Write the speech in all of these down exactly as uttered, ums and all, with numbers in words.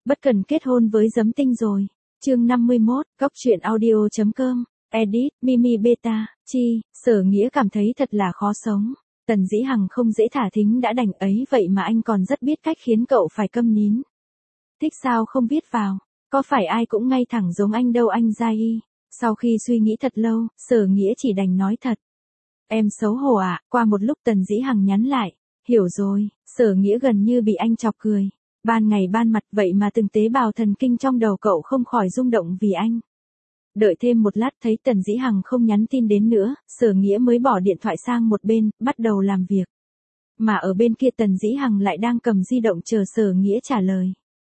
Bất cần kết hôn với Giấm Tinh rồi. Chương năm mươi mốt, Cóc truyện audio chấm com, edit, Mimi Beta, chi, Sở Nghĩa cảm thấy thật là khó sống. Tần Dĩ Hằng không dễ thả thính đã đành ấy vậy mà anh còn rất biết cách khiến cậu phải câm nín. Thích sao không viết vào, có phải ai cũng ngay thẳng giống anh đâu anh Giai Y. Sau khi suy nghĩ thật lâu, Sở Nghĩa chỉ đành nói thật. Em xấu hổ à, qua một lúc Tần Dĩ Hằng nhắn lại. Hiểu rồi, Sở Nghĩa gần như bị anh chọc cười. Ban ngày ban mặt vậy mà từng tế bào thần kinh trong đầu cậu không khỏi rung động vì anh. Đợi thêm một lát thấy Tần Dĩ Hằng không nhắn tin đến nữa, Sở Nghĩa mới bỏ điện thoại sang một bên, bắt đầu làm việc. Mà ở bên kia Tần Dĩ Hằng lại đang cầm di động chờ Sở Nghĩa trả lời.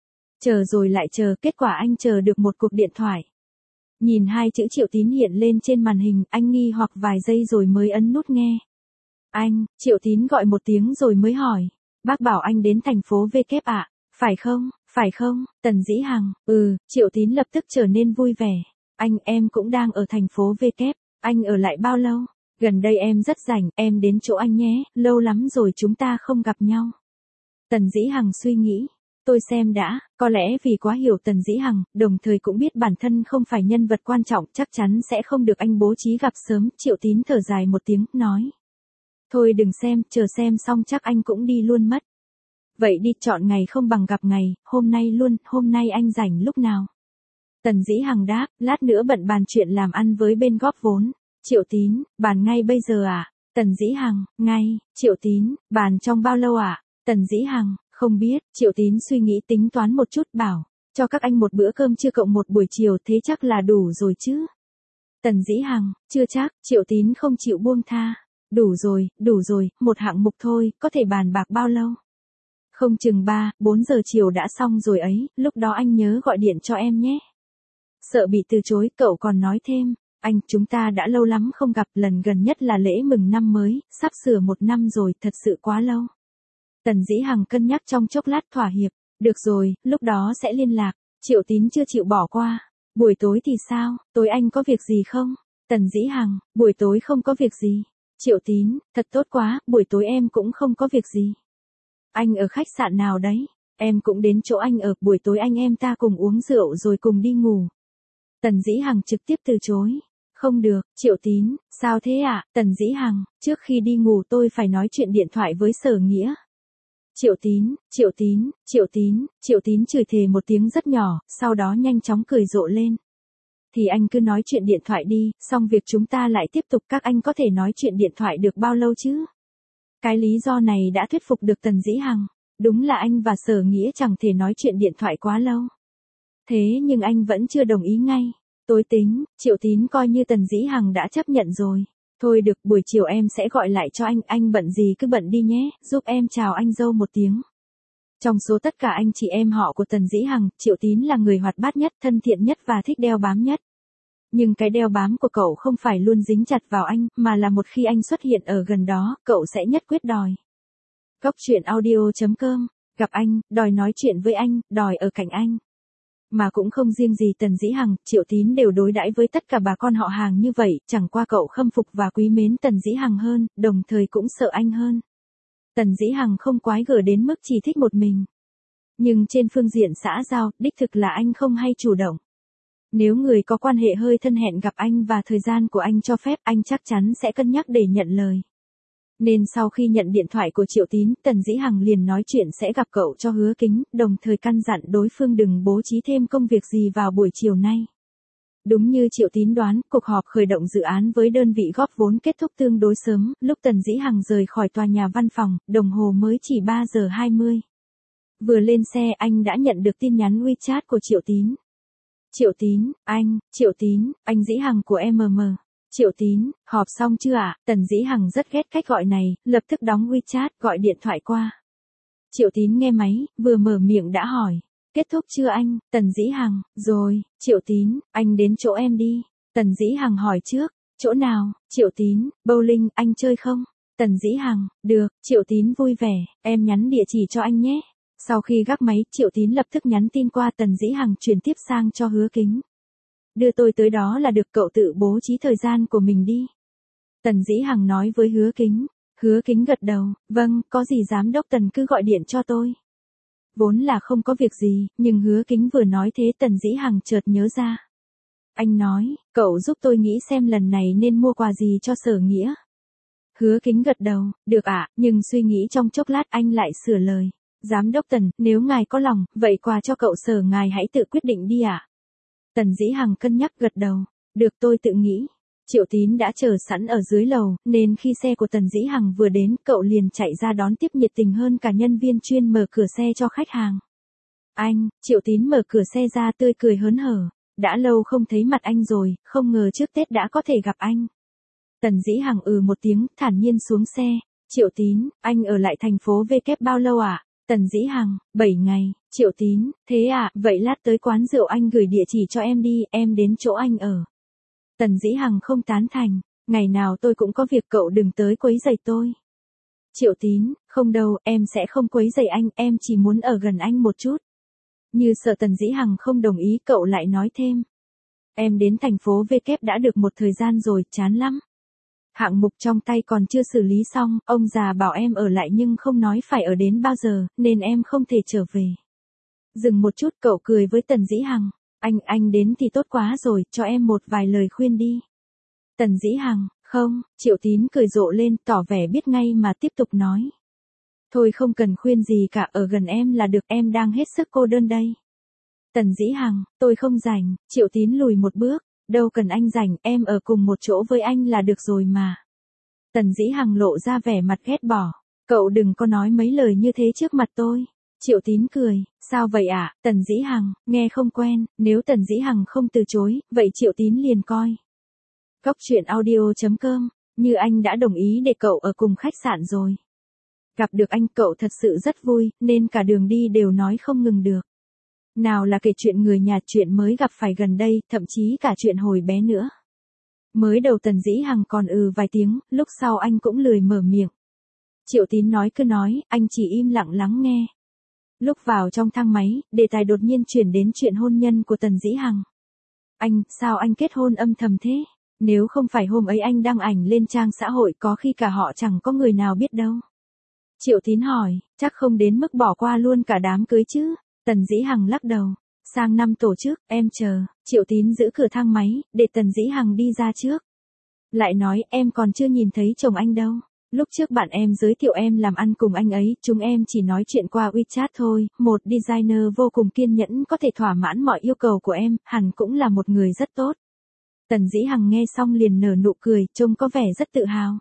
Chờ rồi lại chờ, kết quả anh chờ được một cuộc điện thoại. Nhìn hai chữ Triệu Tín hiện lên trên màn hình, anh nghi hoặc vài giây rồi mới ấn nút nghe. Anh, Triệu Tín gọi một tiếng rồi mới hỏi. Bác bảo anh đến thành phố V kép ạ, phải không, phải không, Tần Dĩ Hằng, ừ, Triệu Tín lập tức trở nên vui vẻ. Anh, em cũng đang ở thành phố V kép, anh ở lại bao lâu? Gần đây em rất rảnh, em đến chỗ anh nhé, lâu lắm rồi chúng ta không gặp nhau. Tần Dĩ Hằng suy nghĩ. Tôi xem đã, có lẽ vì quá hiểu Tần Dĩ Hằng, đồng thời cũng biết bản thân không phải nhân vật quan trọng, chắc chắn sẽ không được anh bố trí gặp sớm, Triệu Tín thở dài một tiếng, nói. Thôi đừng xem, chờ xem xong chắc anh cũng đi luôn mất. Vậy đi, chọn ngày không bằng gặp ngày, hôm nay luôn, hôm nay anh rảnh lúc nào? Tần Dĩ Hằng đáp, lát nữa bận bàn chuyện làm ăn với bên góp vốn. Triệu Tín, bàn ngay bây giờ à? Tần Dĩ Hằng, ngay. Triệu Tín, bàn trong bao lâu à? Tần Dĩ Hằng, không biết. Triệu Tín suy nghĩ tính toán một chút bảo, cho các anh một bữa cơm trưa cộng một buổi chiều thế chắc là đủ rồi chứ? Tần Dĩ Hằng, chưa chắc. Triệu Tín không chịu buông tha. Đủ rồi, đủ rồi, một hạng mục thôi, có thể bàn bạc bao lâu? Không chừng ba, bốn giờ chiều đã xong rồi ấy, lúc đó anh nhớ gọi điện cho em nhé. Sợ bị từ chối, cậu còn nói thêm, anh, chúng ta đã lâu lắm không gặp, lần gần nhất là lễ mừng năm mới, sắp sửa một năm rồi, thật sự quá lâu. Tần Dĩ Hằng cân nhắc trong chốc lát thỏa hiệp, được rồi, lúc đó sẽ liên lạc. Triệu Tín chưa chịu bỏ qua. Buổi tối thì sao, tối anh có việc gì không? Tần Dĩ Hằng, buổi tối không có việc gì. Triệu Tín, thật tốt quá, buổi tối em cũng không có việc gì. Anh ở khách sạn nào đấy? Em cũng đến chỗ anh ở, buổi tối anh em ta cùng uống rượu rồi cùng đi ngủ. Tần Dĩ Hằng trực tiếp từ chối. Không được, Triệu Tín, sao thế ạ? À? Tần Dĩ Hằng, trước khi đi ngủ tôi phải nói chuyện điện thoại với Sở Nghĩa. Triệu Tín, Triệu Tín, Triệu Tín, Triệu Tín chửi thề một tiếng rất nhỏ, sau đó nhanh chóng cười rộ lên. Thì anh cứ nói chuyện điện thoại đi, xong việc chúng ta lại tiếp tục, các anh có thể nói chuyện điện thoại được bao lâu chứ? Cái lý do này đã thuyết phục được Tần Dĩ Hằng. Đúng là anh và Sở Nghĩa chẳng thể nói chuyện điện thoại quá lâu. Thế nhưng anh vẫn chưa đồng ý ngay. Tối tính, Triệu Tín coi như Tần Dĩ Hằng đã chấp nhận rồi. Thôi được, buổi chiều em sẽ gọi lại cho anh, anh bận gì cứ bận đi nhé, giúp em chào anh dâu một tiếng. Trong số tất cả anh chị em họ của Tần Dĩ Hằng, Triệu Tín là người hoạt bát nhất, thân thiện nhất và thích đeo bám nhất. Nhưng cái đeo bám của cậu không phải luôn dính chặt vào anh, mà là một khi anh xuất hiện ở gần đó, cậu sẽ nhất quyết đòi. Cóc truyện audio chấm com, gặp anh, đòi nói chuyện với anh, đòi ở cạnh anh. Mà cũng không riêng gì Tần Dĩ Hằng, Triệu Tín đều đối đãi với tất cả bà con họ hàng như vậy, chẳng qua cậu khâm phục và quý mến Tần Dĩ Hằng hơn, đồng thời cũng sợ anh hơn. Tần Dĩ Hằng không quái gở đến mức chỉ thích một mình. Nhưng trên phương diện xã giao, đích thực là anh không hay chủ động. Nếu người có quan hệ hơi thân hẹn gặp anh và thời gian của anh cho phép, anh chắc chắn sẽ cân nhắc để nhận lời. Nên sau khi nhận điện thoại của Triệu Tín, Tần Dĩ Hằng liền nói chuyện sẽ gặp cậu cho Hứa Kính, đồng thời căn dặn đối phương đừng bố trí thêm công việc gì vào buổi chiều nay. Đúng như Triệu Tín đoán, cuộc họp khởi động dự án với đơn vị góp vốn kết thúc tương đối sớm, lúc Tần Dĩ Hằng rời khỏi tòa nhà văn phòng, đồng hồ mới chỉ ba giờ hai mươi. Vừa lên xe anh đã nhận được tin nhắn WeChat của Triệu Tín. Triệu Tín, anh, Triệu Tín, anh Dĩ Hằng của em em. Triệu Tín, họp xong chưa ạ? À? Tần Dĩ Hằng rất ghét cách gọi này, lập tức đóng WeChat, gọi điện thoại qua. Triệu Tín nghe máy, vừa mở miệng đã hỏi. Kết thúc chưa anh? Tần Dĩ Hằng, rồi. Triệu Tín, anh đến chỗ em đi. Tần Dĩ Hằng hỏi trước, chỗ nào? Triệu Tín, bowling, anh chơi không? Tần Dĩ Hằng, được. Triệu Tín vui vẻ, em nhắn địa chỉ cho anh nhé. Sau khi gác máy, Triệu Tín lập tức nhắn tin qua, Tần Dĩ Hằng truyền tiếp sang cho Hứa Kính. Đưa tôi tới đó là được, cậu tự bố trí thời gian của mình đi. Tần Dĩ Hằng nói với Hứa Kính. Hứa Kính gật đầu, vâng, có gì giám đốc Tần cứ gọi điện cho tôi. Vốn là không có việc gì, nhưng Hứa Kính vừa nói thế Tần Dĩ Hằng chợt nhớ ra. Anh nói, cậu giúp tôi nghĩ xem lần này nên mua quà gì cho Sở Nghĩa. Hứa Kính gật đầu, được ạ, nhưng suy nghĩ trong chốc lát anh lại sửa lời. Giám đốc Tần, nếu ngài có lòng, vậy quà cho cậu Sở ngài hãy tự quyết định đi ạ. Tần Dĩ Hằng cân nhắc gật đầu, được tôi tự nghĩ. Triệu Tín đã chờ sẵn ở dưới lầu, nên khi xe của Tần Dĩ Hằng vừa đến, cậu liền chạy ra đón tiếp nhiệt tình hơn cả nhân viên chuyên mở cửa xe cho khách hàng. Anh, Triệu Tín mở cửa xe ra tươi cười hớn hở. Đã lâu không thấy mặt anh rồi, không ngờ trước Tết đã có thể gặp anh. Tần Dĩ Hằng ừ một tiếng, thản nhiên xuống xe. Triệu Tín, anh ở lại thành phố V kép bao lâu ạ? À? Tần Dĩ Hằng, bảy ngày. Triệu Tín, thế à, vậy lát tới quán rượu anh gửi địa chỉ cho em đi, em đến chỗ anh ở. Tần Dĩ Hằng không tán thành, ngày nào tôi cũng có việc cậu đừng tới quấy rầy tôi. Triệu Tín, không đâu, em sẽ không quấy rầy anh, em chỉ muốn ở gần anh một chút. Như sợ Tần Dĩ Hằng không đồng ý, cậu lại nói thêm. Em đến thành phố V kép đã được một thời gian rồi, chán lắm. Hạng mục trong tay còn chưa xử lý xong, ông già bảo em ở lại nhưng không nói phải ở đến bao giờ, nên em không thể trở về. Dừng một chút, cậu cười với Tần Dĩ Hằng. Anh, anh đến thì tốt quá rồi, cho em một vài lời khuyên đi. Tần Dĩ Hằng, không, Triệu Tín cười rộ lên, tỏ vẻ biết ngay mà tiếp tục nói. Thôi không cần khuyên gì cả, ở gần em là được, em đang hết sức cô đơn đây. Tần Dĩ Hằng, tôi không rảnh. Triệu Tín lùi một bước, đâu cần anh rảnh, em ở cùng một chỗ với anh là được rồi mà. Tần Dĩ Hằng lộ ra vẻ mặt ghét bỏ, cậu đừng có nói mấy lời như thế trước mặt tôi. Triệu Tín cười, sao vậy ạ? À? Tần Dĩ Hằng, nghe không quen, nếu Tần Dĩ Hằng không từ chối, vậy Triệu Tín liền coi. Góc truyện audio chấm com, như anh đã đồng ý để cậu ở cùng khách sạn rồi. Gặp được anh cậu thật sự rất vui, nên cả đường đi đều nói không ngừng được. Nào là kể chuyện người nhà, chuyện mới gặp phải gần đây, thậm chí cả chuyện hồi bé nữa. Mới đầu Tần Dĩ Hằng còn ừ vài tiếng, lúc sau anh cũng lười mở miệng. Triệu Tín nói cứ nói, anh chỉ im lặng lắng nghe. Lúc vào trong thang máy, đề tài đột nhiên chuyển đến chuyện hôn nhân của Tần Dĩ Hằng. Anh, sao anh kết hôn âm thầm thế? Nếu không phải hôm ấy anh đăng ảnh lên trang xã hội có khi cả họ chẳng có người nào biết đâu. Triệu Tín hỏi, chắc không đến mức bỏ qua luôn cả đám cưới chứ? Tần Dĩ Hằng lắc đầu. Sang năm tổ chức, em chờ. Triệu Tín giữ cửa thang máy, để Tần Dĩ Hằng đi ra trước. Lại nói, em còn chưa nhìn thấy chồng anh đâu. Lúc trước bạn em giới thiệu em làm ăn cùng anh ấy, chúng em chỉ nói chuyện qua WeChat thôi. Một designer vô cùng kiên nhẫn có thể thỏa mãn mọi yêu cầu của em, hẳn cũng là một người rất tốt. Tần Dĩ Hằng nghe xong liền nở nụ cười, trông có vẻ rất tự hào.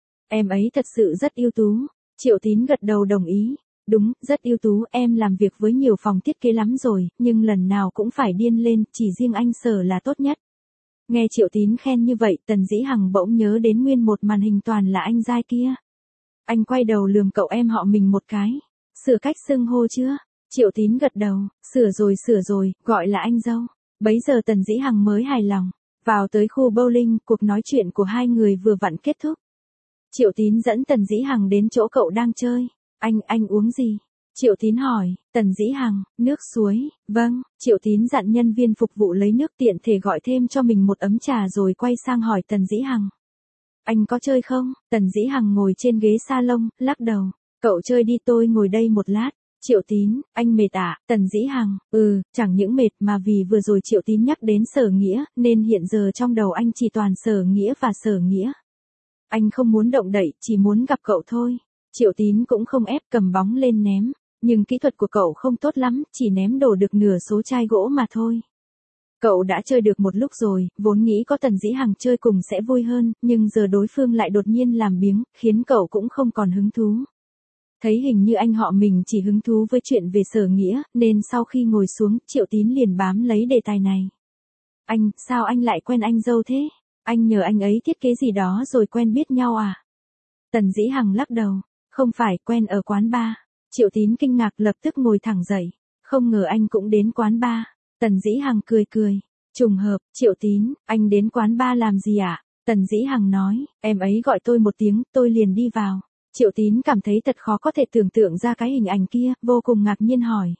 Em ấy thật sự rất ưu tú. Triệu Tín gật đầu đồng ý. Đúng, rất ưu tú, em làm việc với nhiều phòng thiết kế lắm rồi, nhưng lần nào cũng phải điên lên, chỉ riêng anh Sở là tốt nhất. Nghe Triệu Tín khen như vậy, Tần Dĩ Hằng bỗng nhớ đến nguyên một màn hình toàn là anh giai kia. Anh quay đầu lườm cậu em họ mình một cái. Sửa cách xưng hô chưa? Triệu Tín gật đầu, sửa rồi sửa rồi, gọi là anh dâu. Bấy giờ Tần Dĩ Hằng mới hài lòng. Vào tới khu bowling, cuộc nói chuyện của hai người vừa vặn kết thúc. Triệu Tín dẫn Tần Dĩ Hằng đến chỗ cậu đang chơi. Anh, anh uống gì? Triệu Tín hỏi. Tần Dĩ Hằng, nước suối. Vâng. Triệu Tín dặn nhân viên phục vụ lấy nước, tiện thể gọi thêm cho mình một ấm trà rồi quay sang hỏi Tần Dĩ Hằng. Anh có chơi không? Tần Dĩ Hằng ngồi trên ghế salon, lắc đầu. Cậu chơi đi, tôi ngồi đây một lát. Triệu Tín, anh mệt à? Tần Dĩ Hằng, ừ, chẳng những mệt mà vì vừa rồi Triệu Tín nhắc đến Sở Nghĩa, nên hiện giờ trong đầu anh chỉ toàn Sở Nghĩa và Sở Nghĩa. Anh không muốn động đậy, chỉ muốn gặp cậu thôi. Triệu Tín cũng không ép, cầm bóng lên ném. Nhưng kỹ thuật của cậu không tốt lắm, chỉ ném đổ được nửa số chai gỗ mà thôi. Cậu đã chơi được một lúc rồi, vốn nghĩ có Tần Dĩ Hằng chơi cùng sẽ vui hơn, nhưng giờ đối phương lại đột nhiên làm biếng, khiến cậu cũng không còn hứng thú. Thấy hình như anh họ mình chỉ hứng thú với chuyện về Sở Nghĩa, nên sau khi ngồi xuống, Triệu Tín liền bám lấy đề tài này. Anh, sao anh lại quen anh dâu thế? Anh nhờ anh ấy thiết kế gì đó rồi quen biết nhau à? Tần Dĩ Hằng lắc đầu, không phải, quen ở quán bar. Triệu Tín kinh ngạc lập tức ngồi thẳng dậy, không ngờ anh cũng đến quán bar. Tần Dĩ Hằng cười cười, trùng hợp. Triệu Tín, anh đến quán bar làm gì ạ? À? Tần Dĩ Hằng nói, em ấy gọi tôi một tiếng, tôi liền đi vào. Triệu Tín cảm thấy thật khó có thể tưởng tượng ra cái hình ảnh kia, vô cùng ngạc nhiên hỏi.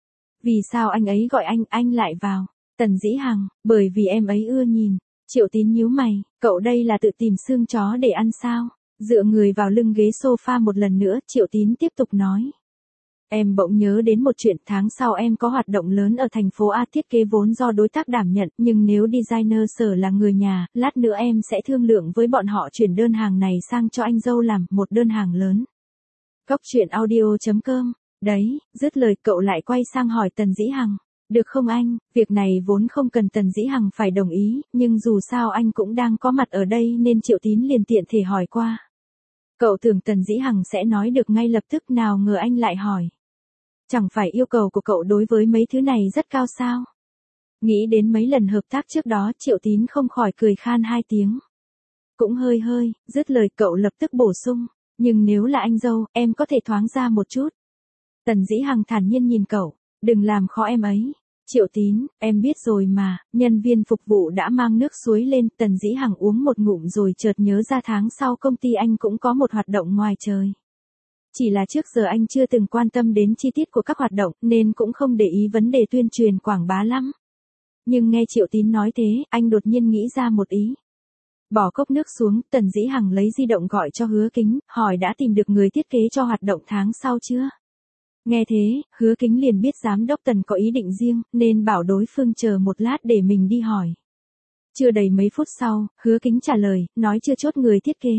Vì sao anh ấy gọi anh, anh lại vào? Tần Dĩ Hằng, bởi vì em ấy ưa nhìn. Triệu Tín nhíu mày, cậu đây là tự tìm xương chó để ăn sao? Dựa người vào lưng ghế sofa một lần nữa, Triệu Tín tiếp tục nói. Em bỗng nhớ đến một chuyện, tháng sau em có hoạt động lớn ở thành phố A, thiết kế vốn do đối tác đảm nhận, nhưng nếu designer Sở là người nhà, lát nữa em sẽ thương lượng với bọn họ chuyển đơn hàng này sang cho anh dâu làm, một đơn hàng lớn. Cóc truyện audio chấm com. Đấy, dứt lời cậu lại quay sang hỏi Tần Dĩ Hằng. Được không anh, việc này vốn không cần Tần Dĩ Hằng phải đồng ý, nhưng dù sao anh cũng đang có mặt ở đây nên Triệu Tín liền tiện thể hỏi qua. Cậu tưởng Tần Dĩ Hằng sẽ nói được ngay lập tức, nào ngờ anh lại hỏi. Chẳng phải yêu cầu của cậu đối với mấy thứ này rất cao sao? Nghĩ đến mấy lần hợp tác trước đó, Triệu Tín không khỏi cười khan hai tiếng. Cũng hơi hơi, dứt lời cậu lập tức bổ sung. Nhưng nếu là anh dâu, em có thể thoáng ra một chút. Tần Dĩ Hằng thản nhiên nhìn cậu. Đừng làm khó em ấy. Triệu Tín, em biết rồi mà. Nhân viên phục vụ đã mang nước suối lên. Tần Dĩ Hằng uống một ngụm rồi chợt nhớ ra tháng sau công ty anh cũng có một hoạt động ngoài trời. Chỉ là trước giờ anh chưa từng quan tâm đến chi tiết của các hoạt động, nên cũng không để ý vấn đề tuyên truyền quảng bá lắm. Nhưng nghe Triệu Tín nói thế, anh đột nhiên nghĩ ra một ý. Bỏ cốc nước xuống, Tần Dĩ Hằng lấy di động gọi cho Hứa Kính, hỏi đã tìm được người thiết kế cho hoạt động tháng sau chưa? Nghe thế, Hứa Kính liền biết giám đốc Tần có ý định riêng, nên bảo đối phương chờ một lát để mình đi hỏi. Chưa đầy mấy phút sau, Hứa Kính trả lời, nói chưa chốt người thiết kế.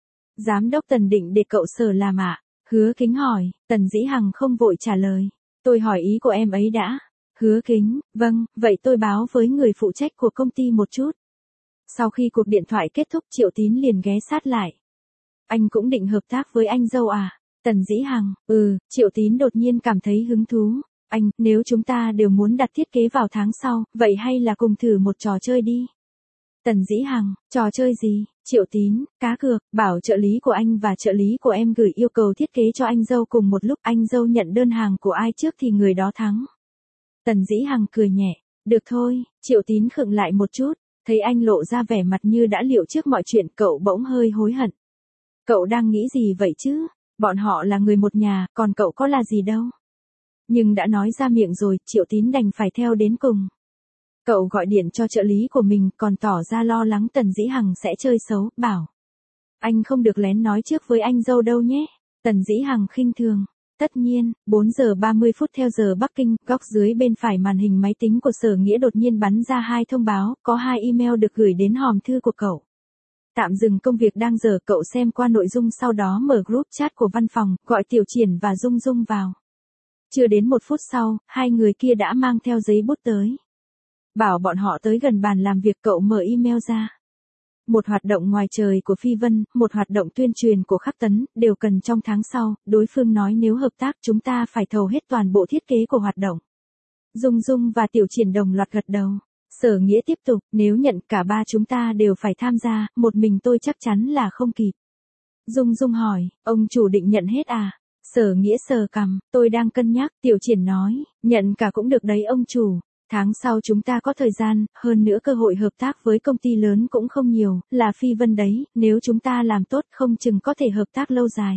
Giám đốc Tần định để cậu Sở làm ạ? Hứa Kính hỏi. Tần Dĩ Hằng không vội trả lời. Tôi hỏi ý của em ấy đã. Hứa Kính, vâng, vậy tôi báo với người phụ trách của công ty một chút. Sau khi cuộc điện thoại kết thúc, Triệu Tín liền ghé sát lại. Anh cũng định hợp tác với anh dâu à? Tần Dĩ Hằng, ừ, Triệu Tín đột nhiên cảm thấy hứng thú. Anh, nếu chúng ta đều muốn đặt thiết kế vào tháng sau, vậy hay là cùng thử một trò chơi đi? Tần Dĩ Hằng, trò chơi gì? Triệu Tín, cá cược, bảo trợ lý của anh và trợ lý của em gửi yêu cầu thiết kế cho anh dâu cùng một lúc, anh dâu nhận đơn hàng của ai trước thì người đó thắng. Tần Dĩ Hằng cười nhẹ, được thôi. Triệu Tín khựng lại một chút, thấy anh lộ ra vẻ mặt như đã liệu trước mọi chuyện, cậu bỗng hơi hối hận. Cậu đang nghĩ gì vậy chứ? Bọn họ là người một nhà, còn cậu có là gì đâu. Nhưng đã nói ra miệng rồi, Triệu Tín đành phải theo đến cùng. Cậu gọi điện cho trợ lý của mình, còn tỏ ra lo lắng Tần Dĩ Hằng sẽ chơi xấu, bảo. Anh không được lén nói trước với anh dâu đâu nhé. Tần Dĩ Hằng khinh thường. Tất nhiên. Bốn giờ ba mươi phút theo giờ Bắc Kinh, góc dưới bên phải màn hình máy tính của Sở Nghĩa đột nhiên bắn ra hai thông báo, có hai email được gửi đến hòm thư của cậu. Tạm dừng công việc đang dở, cậu xem qua nội dung sau đó mở group chat của văn phòng, gọi Tiểu Triển và Dung Dung vào. Chưa đến một phút sau, hai người kia đã mang theo giấy bút tới. Bảo bọn họ tới gần bàn làm việc, cậu mở email ra. Một hoạt động ngoài trời của Phi Vân, một hoạt động tuyên truyền của Khắc Tấn, đều cần trong tháng sau, đối phương nói nếu hợp tác chúng ta phải thầu hết toàn bộ thiết kế của hoạt động. Dung Dung và Tiểu Triển đồng loạt gật đầu. Sở Nghĩa tiếp tục, nếu nhận cả ba chúng ta đều phải tham gia, một mình tôi chắc chắn là không kịp. Dung Dung hỏi, ông chủ định nhận hết à? Sở Nghĩa sờ cằm, tôi đang cân nhắc. Tiểu Triển nói, nhận cả cũng được đấy ông chủ. Tháng sau chúng ta có thời gian, hơn nữa cơ hội hợp tác với công ty lớn cũng không nhiều, là Phi Vân đấy, nếu chúng ta làm tốt không chừng có thể hợp tác lâu dài.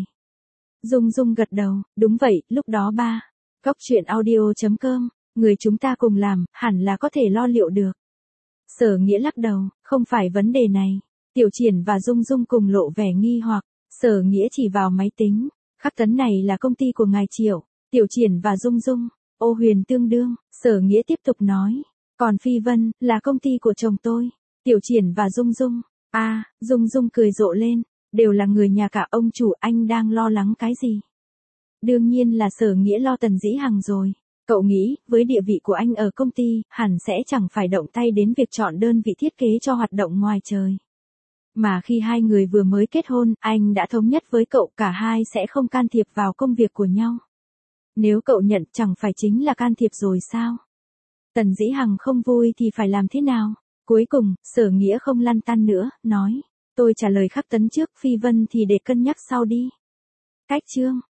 Dung Dung gật đầu, đúng vậy, lúc đó ba. Cóc truyện audio chấm com, người chúng ta cùng làm, hẳn là có thể lo liệu được. Sở Nghĩa lắc đầu, không phải vấn đề này. Tiểu Triển và Dung Dung cùng lộ vẻ nghi hoặc. Sở Nghĩa chỉ vào máy tính, Khắc Tấn này là công ty của ngài Triệu. Tiểu Triển và Dung Dung, Ô Huyền tương đương. Sở Nghĩa tiếp tục nói, còn Phi Vân, là công ty của chồng tôi. Tiểu Triển và Dung Dung, a à, Dung Dung cười rộ lên, đều là người nhà cả. Ông chủ, anh đang lo lắng cái gì? Đương nhiên là Sở Nghĩa lo Tần Dĩ Hằng rồi. Cậu nghĩ, với địa vị của anh ở công ty, hẳn sẽ chẳng phải động tay đến việc chọn đơn vị thiết kế cho hoạt động ngoài trời. Mà khi hai người vừa mới kết hôn, anh đã thống nhất với cậu cả hai sẽ không can thiệp vào công việc của nhau. Nếu cậu nhận chẳng phải chính là can thiệp rồi sao? Tần Dĩ Hằng không vui thì phải làm thế nào? Cuối cùng, Sở Nghĩa không lăn tăn nữa, nói. Tôi trả lời Khắc Tấn trước, Phi Vân thì để cân nhắc sau đi. Cách chương.